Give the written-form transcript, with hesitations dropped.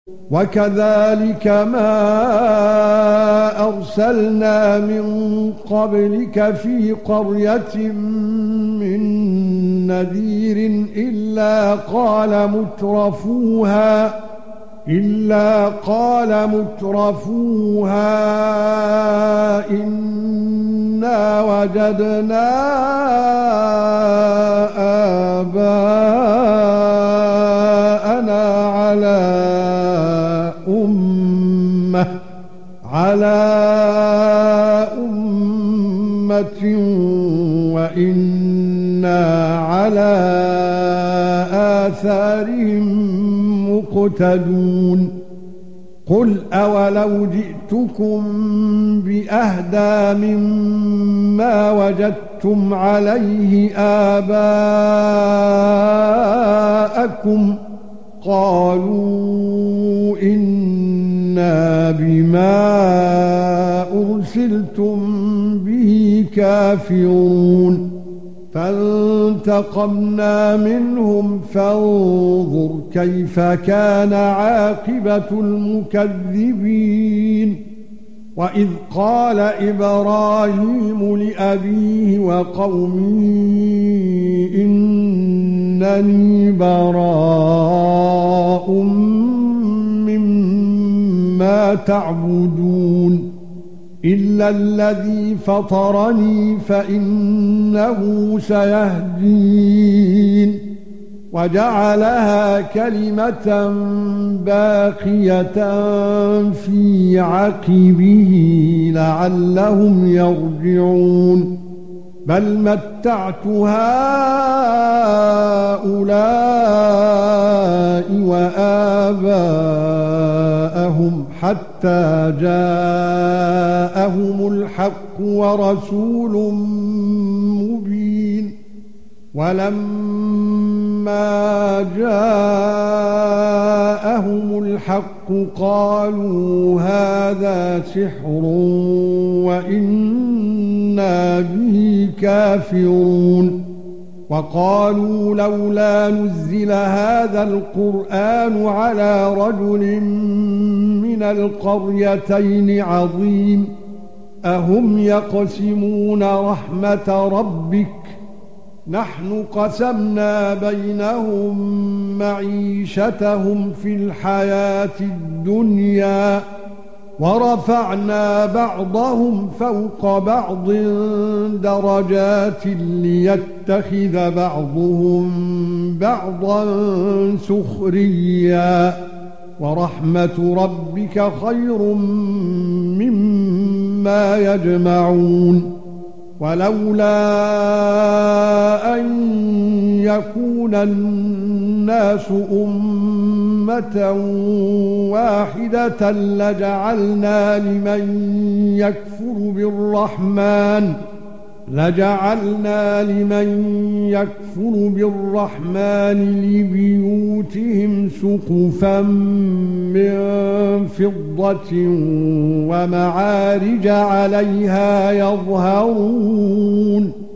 وَكَذَلِكَ مَا أَرْسَلْنَا مِن قَبْلِكَ فِي قَرْيَةٍ مِّن نَّذِيرٍ إِلَّا قَالَ مُتْرَفُوهَا إِنَّا وَجَدْنَا آبَاءَنَا على أُمَّةٍ وَإِنَّا عَلَى آثَارِهِم مُقْتَدُونَ قُلْ أَوَلَوْ جِئْتُكُم بِأَهْدَى مِمَّا وَجَدتُّمْ عَلَيْهِ آبَاءَكُمْ قَالُوا إِنَّا بِمَا أُرْسِلْتُمْ بِهِ كَافِرُونَ فَانْتَقَمْنَا مِنْهُمْ فَانظُرْ كَيْفَ كَانَ عَاقِبَةُ الْمُكَذِّبِينَ وَإِذْ قَالَ إِبْرَاهِيمُ لِأَبِيهِ وَقَوْمِهِ إِنَّنِي بَرَاءٌ مِّمَّا تَعْبُدُونَ إِلَّا الَّذِي فَطَرَنِي فَإِنَّهُ سَيَهْدِينِ وَجَعَلَهَا كَلِمَةً باقية فِي عَقِبِهِ لَعَلَّهُمْ يَرْجِعُونَ بَلْ مَتَّعْتُ هَؤُلَاءِ وَآبَاءَهُمْ حَتَّى جَاءَهُمُ الْحَقُّ وَرَسُولٌ مُبِينٌ وَلَمَّا جَاءَهُمُ الْحَقُّ قَالُوا هَذَا سِحْرٌ وَإِنَّا بِهِ كَافِرُونَ وَقَالُوا لَوْلَا نُزِّلَ هَذَا الْقُرْآنُ عَلَى رَجُلٍ مِنَ الْقَرْيَتَيْنِ عَظِيمٍ أَهُمْ يَقْسِمُونَ رَحْمَةَ رَبِّكَ نَحْنُ قَسَمْنَا بَيْنَهُم مَّعِيشَتَهُمْ فِي الْحَيَاةِ الدُّنْيَا وَرَفَعْنَا بَعْضَهُمْ فَوْقَ بَعْضٍ دَرَجَاتٍ لِيَتَّخِذَ بَعْضُهُم بَعْضًا سُخْرِيًّا وَرَحْمَةُ رَبِّكَ خَيْرٌ مِّمَّا يَجْمَعُونَ وَلَوْلَا أَن يَكُونَ النَّاسُ أُمَّةً وَاحِدَةً لَجَعَلْنَا لِمَن يَكْفُرُ بِالرَّحْمَنِ لِبُيُوتِهِمْ سُقُفًا مِّن فِضَّةٍ وَمَعَارِجَ عَلَيْهَا يَظْهَرُونَ